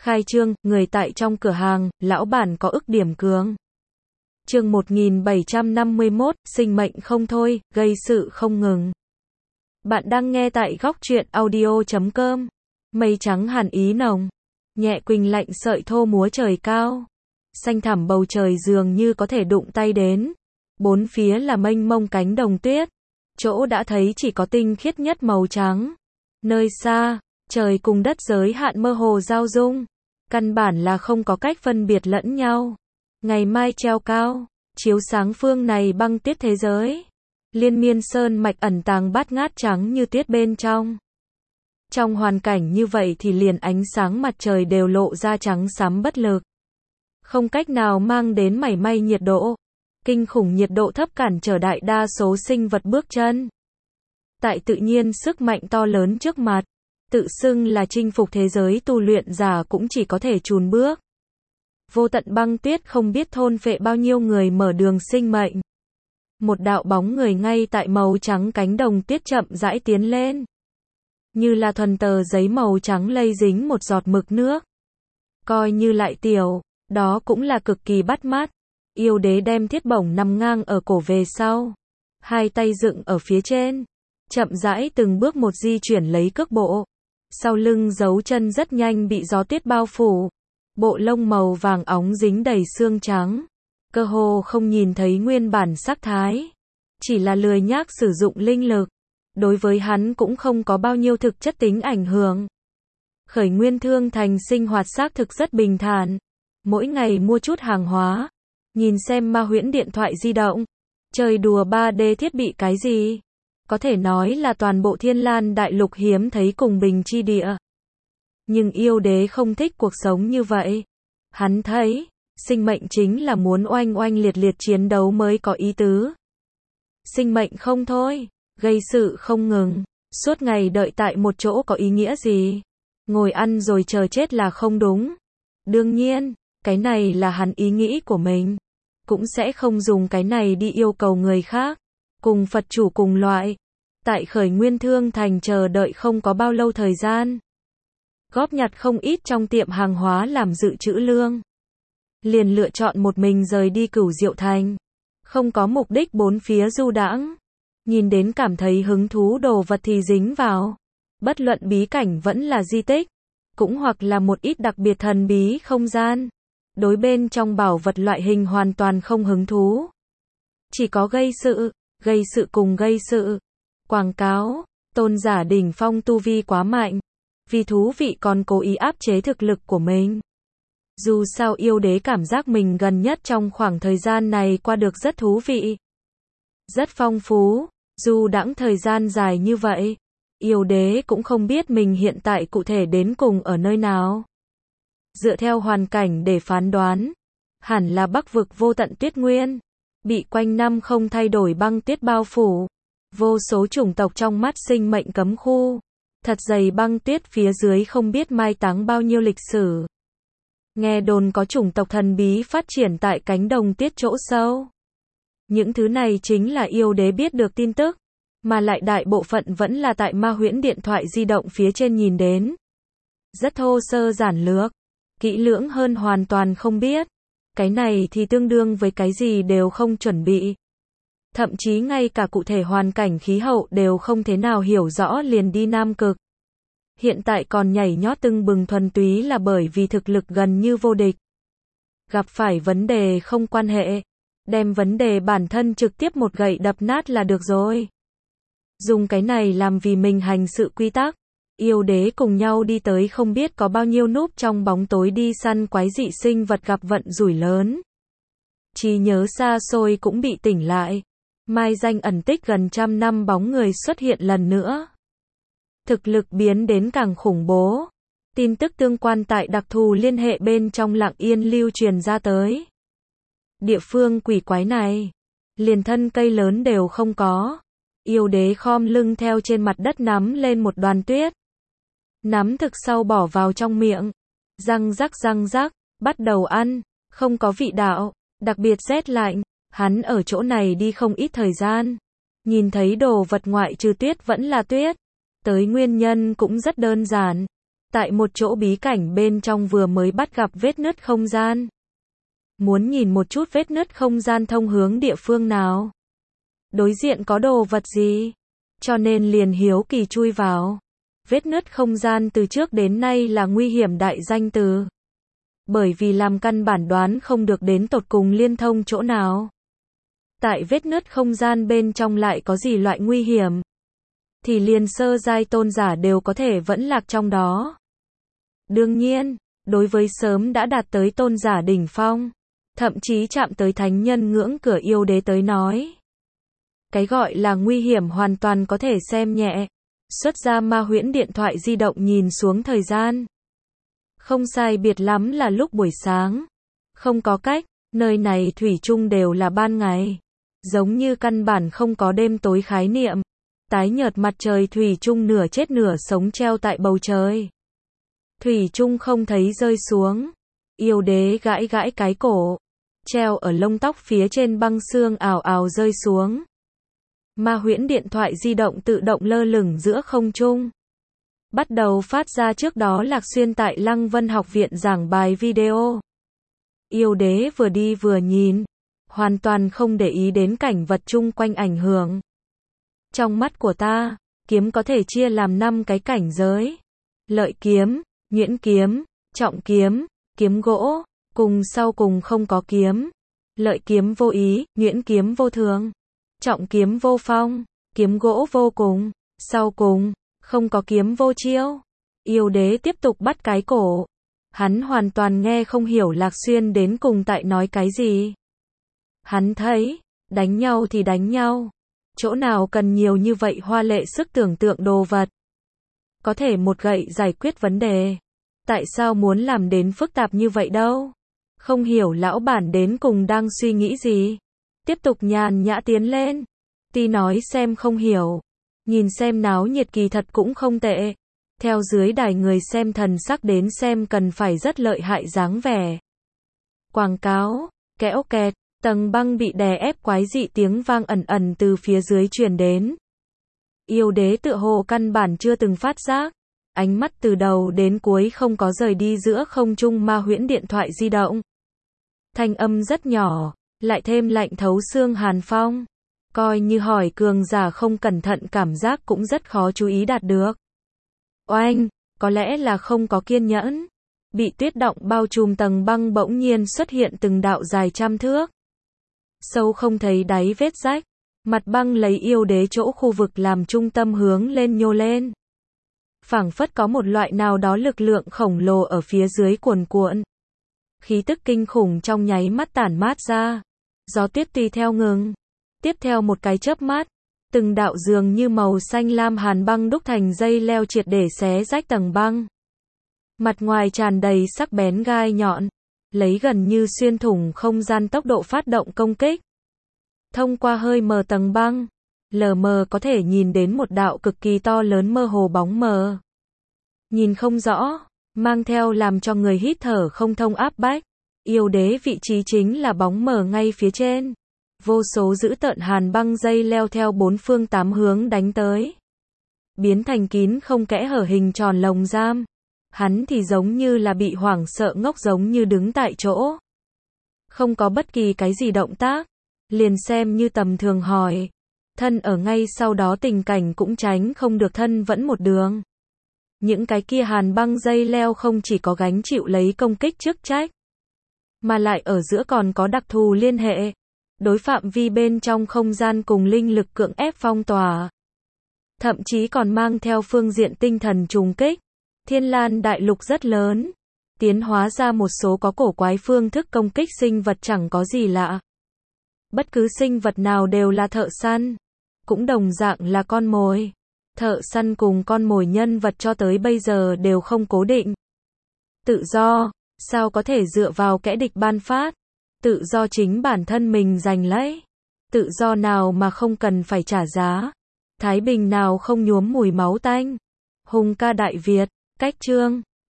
Khai trương, người tại trong cửa hàng, lão bản có ức điểm cường. Chương 1751, sinh mệnh không thôi, gây sự không ngừng. Bạn đang nghe tại góc truyện audio.com. Mây trắng hàn ý nồng, nhẹ quỳnh lạnh sợi thô múa trời cao. Xanh thẳm bầu trời dường như có thể đụng tay đến. Bốn phía là mênh mông cánh đồng tuyết. Chỗ đã thấy chỉ có tinh khiết nhất màu trắng. Nơi xa, trời cùng đất giới hạn mơ hồ giao dung. Căn bản là không có cách phân biệt lẫn nhau. Ngày mai treo cao, chiếu sáng phương này băng tuyết thế giới. Liên miên sơn mạch ẩn tàng bát ngát trắng như tuyết bên trong. Trong hoàn cảnh như vậy thì liền ánh sáng mặt trời đều lộ ra trắng xám bất lực. Không cách nào mang đến mảy may nhiệt độ. Kinh khủng nhiệt độ thấp cản trở đại đa số sinh vật bước chân. Tại tự nhiên sức mạnh to lớn trước mặt, tự xưng là chinh phục thế giới tu luyện giả cũng chỉ có thể chùn bước. Vô tận băng tuyết không biết thôn phệ bao nhiêu người mở đường sinh mệnh. Một đạo bóng người ngay tại màu trắng cánh đồng tuyết chậm rãi tiến lên. Như là thuần tờ giấy màu trắng lây dính một giọt mực nước. Coi như lại tiểu, đó cũng là cực kỳ bắt mắt. Yêu đế đem thiết bổng nằm ngang ở cổ về sau. Hai tay dựng ở phía trên. Chậm rãi từng bước một di chuyển lấy cước bộ. Sau lưng dấu chân rất nhanh bị gió tuyết bao phủ. Bộ lông màu vàng óng dính đầy xương trắng. Cơ hồ không nhìn thấy nguyên bản sắc thái. Chỉ là lười nhác sử dụng linh lực. Đối với hắn cũng không có bao nhiêu thực chất tính ảnh hưởng. Khởi Nguyên Thương Thành sinh hoạt xác thực rất bình thản. Mỗi ngày mua chút hàng hóa. Nhìn xem Ma Huyễn điện thoại di động. Chơi đùa 3D thiết bị cái gì. Có thể nói là toàn bộ Thiên Lan đại lục hiếm thấy cùng bình chi địa. Nhưng yêu đế không thích cuộc sống như vậy. Hắn thấy, sinh mệnh chính là muốn oanh oanh liệt liệt chiến đấu mới có ý tứ. Sinh mệnh không thôi, gây sự không ngừng, suốt ngày đợi tại một chỗ có ý nghĩa gì. Ngồi ăn rồi chờ chết là không đúng. Đương nhiên, cái này là hắn ý nghĩ của mình. Cũng sẽ không dùng cái này đi yêu cầu người khác. Cùng Phật chủ cùng loại. Tại Khởi Nguyên Thương Thành chờ đợi không có bao lâu thời gian. Góp nhặt không ít trong tiệm hàng hóa làm dự trữ lương. Liền lựa chọn một mình rời đi Cửu Diệu Thành. Không có mục đích bốn phía du đãng. Nhìn đến cảm thấy hứng thú đồ vật thì dính vào. Bất luận bí cảnh vẫn là di tích. Cũng hoặc là một ít đặc biệt thần bí không gian. Đối bên trong bảo vật loại hình hoàn toàn không hứng thú. Chỉ có gây sự cùng gây sự. Quảng cáo, tôn giả đỉnh phong tu vi quá mạnh. Vì thú vị còn cố ý áp chế thực lực của mình. Dù sao yêu đế cảm giác mình gần nhất trong khoảng thời gian này qua được rất thú vị. Rất phong phú, dù đãng thời gian dài như vậy. Yêu đế cũng không biết mình hiện tại cụ thể đến cùng ở nơi nào. Dựa theo hoàn cảnh để phán đoán, hẳn là Bắc vực vô tận tuyết nguyên. Bị quanh năm không thay đổi băng tuyết bao phủ. Vô số chủng tộc trong mắt sinh mệnh cấm khu. Thật dày băng tuyết phía dưới không biết mai táng bao nhiêu lịch sử. Nghe đồn có chủng tộc thần bí phát triển tại cánh đồng tuyết chỗ sâu. Những thứ này chính là yêu đế biết được tin tức. Mà lại đại bộ phận vẫn là tại Ma Huyễn điện thoại di động phía trên nhìn đến. Rất thô sơ giản lược. Kỹ lưỡng hơn hoàn toàn không biết. Cái này thì tương đương với cái gì đều không chuẩn bị. Thậm chí ngay cả cụ thể hoàn cảnh khí hậu đều không thế nào hiểu rõ liền đi Nam Cực. Hiện tại còn nhảy nhót tưng bừng thuần túy là bởi vì thực lực gần như vô địch. Gặp phải vấn đề không quan hệ. Đem vấn đề bản thân trực tiếp một gậy đập nát là được rồi. Dùng cái này làm vì mình hành sự quy tắc. Yêu đế cùng nhau đi tới không biết có bao nhiêu núp trong bóng tối đi săn quái dị sinh vật gặp vận rủi lớn. Trí nhớ xa xôi cũng bị tỉnh lại. Mai danh ẩn tích gần trăm năm bóng người xuất hiện lần nữa. Thực lực biến đến càng khủng bố. Tin tức tương quan tại đặc thù liên hệ bên trong lặng yên lưu truyền ra tới. Địa phương quỷ quái này, liền thân cây lớn đều không có. Yêu đế khom lưng theo trên mặt đất nắm lên một đoàn tuyết. Nắm thực sau bỏ vào trong miệng. Răng rắc, bắt đầu ăn. Không có vị đạo, đặc biệt rét lạnh. Hắn ở chỗ này đi không ít thời gian. Nhìn thấy đồ vật ngoại trừ tuyết vẫn là tuyết. Tới nguyên nhân cũng rất đơn giản. Tại một chỗ bí cảnh bên trong vừa mới bắt gặp vết nứt không gian. Muốn nhìn một chút vết nứt không gian thông hướng địa phương nào. Đối diện có đồ vật gì? Cho nên liền hiếu kỳ chui vào. Vết nứt không gian từ trước đến nay là nguy hiểm đại danh từ. Bởi vì làm căn bản đoán không được đến tột cùng liên thông chỗ nào. Tại vết nứt không gian bên trong lại có gì loại nguy hiểm. Thì liền sơ giai tôn giả đều có thể vẫn lạc trong đó. Đương nhiên, đối với sớm đã đạt tới tôn giả đỉnh phong, thậm chí chạm tới thánh nhân ngưỡng cửa yêu đế tới nói. Cái gọi là nguy hiểm hoàn toàn có thể xem nhẹ. Xuất ra ma huyễn điện thoại di động nhìn xuống thời gian. Không sai biệt lắm là lúc buổi sáng. Không có cách, nơi này thủy chung đều là ban ngày. Giống như căn bản không có đêm tối khái niệm. Tái nhợt mặt trời thủy chung nửa chết nửa sống treo tại bầu trời. Thủy chung không thấy rơi xuống. Yêu đế gãi gãi cái cổ. Treo ở lông tóc phía trên băng xương ào ào rơi xuống. Ma huyễn điện thoại di động tự động lơ lửng giữa không trung. Bắt đầu phát ra trước đó Lạc Xuyên tại Lăng Vân học viện giảng bài video. Yêu đế vừa đi vừa nhìn. Hoàn toàn không để ý đến cảnh vật chung quanh ảnh hưởng. Trong mắt của ta, kiếm có thể chia làm 5 cái cảnh giới. Lợi kiếm, nhuyễn kiếm, trọng kiếm, kiếm gỗ, cùng sau cùng không có kiếm. Lợi kiếm vô ý, nhuyễn kiếm vô thường. Trọng kiếm vô phong, kiếm gỗ vô cùng, sau cùng, không có kiếm vô chiêu. Yêu đế tiếp tục bắt cái cổ. Hắn hoàn toàn nghe không hiểu Lạc Xuyên đến cùng tại nói cái gì. Hắn thấy, đánh nhau thì đánh nhau. Chỗ nào cần nhiều như vậy hoa lệ sức tưởng tượng đồ vật. Có thể một gậy giải quyết vấn đề. Tại sao muốn làm đến phức tạp như vậy đâu? Không hiểu lão bản đến cùng đang suy nghĩ gì. Tiếp tục nhàn nhã tiến lên. Ti nói xem không hiểu. Nhìn xem náo nhiệt kỳ thật cũng không tệ. Theo dưới đài người xem thần sắc đến xem cần phải rất lợi hại dáng vẻ. Quảng cáo, kéo kẹt, tầng băng bị đè ép quái dị tiếng vang ẩn ẩn từ phía dưới truyền đến. Yêu đế tựa hồ căn bản chưa từng phát giác. Ánh mắt từ đầu đến cuối không có rời đi giữa không trung ma huyễn điện thoại di động. Thanh âm rất nhỏ, lại thêm lạnh thấu xương hàn phong. Coi như hỏi cường giả không cẩn thận cảm giác cũng rất khó chú ý đạt được. Oanh, có lẽ là không có kiên nhẫn. Bị tuyết động bao trùm tầng băng bỗng nhiên xuất hiện từng đạo dài trăm thước. Sâu không thấy đáy vết rách. Mặt băng lấy yêu đế chỗ khu vực làm trung tâm hướng lên nhô lên. Phảng phất có một loại nào đó lực lượng khổng lồ ở phía dưới cuồn cuộn. Khí tức kinh khủng trong nháy mắt tản mát ra. Gió tuyết tùy theo ngừng. Tiếp theo một cái chớp mắt, từng đạo dường như màu xanh lam hàn băng đúc thành dây leo triệt để xé rách tầng băng. Mặt ngoài tràn đầy sắc bén gai nhọn, lấy gần như xuyên thủng không gian tốc độ phát động công kích. Thông qua hơi mờ tầng băng, lờ mờ có thể nhìn đến một đạo cực kỳ to lớn mơ hồ bóng mờ. Nhìn không rõ, mang theo làm cho người hít thở không thông áp bách. Yêu đế vị trí chính là bóng mờ ngay phía trên. Vô số dữ tợn hàn băng dây leo theo 4 phương 8 hướng đánh tới. Biến thành kín không kẽ hở hình tròn lồng giam. Hắn thì giống như là bị hoảng sợ ngốc giống như đứng tại chỗ. Không có bất kỳ cái gì động tác. Liền xem như tầm thường hỏi. Thân ở ngay sau đó tình cảnh cũng tránh không được thân vẫn một đường. Những cái kia hàn băng dây leo không chỉ có gánh chịu lấy công kích chức trách. Mà lại ở giữa còn có đặc thù liên hệ. Đối phạm vi bên trong không gian cùng linh lực cưỡng ép phong tỏa. Thậm chí còn mang theo phương diện tinh thần trùng kích. Thiên Lan đại lục rất lớn. Tiến hóa ra một số có cổ quái phương thức công kích sinh vật chẳng có gì lạ. Bất cứ sinh vật nào đều là thợ săn. Cũng đồng dạng là con mồi. Thợ săn cùng con mồi nhân vật cho tới bây giờ đều không cố định. Tự do, sao có thể dựa vào kẻ địch ban phát? Tự do chính bản thân mình giành lấy. Tự do nào mà không cần phải trả giá. Thái bình nào không nhuốm mùi máu tanh. Hùng ca Đại Việt, cách chương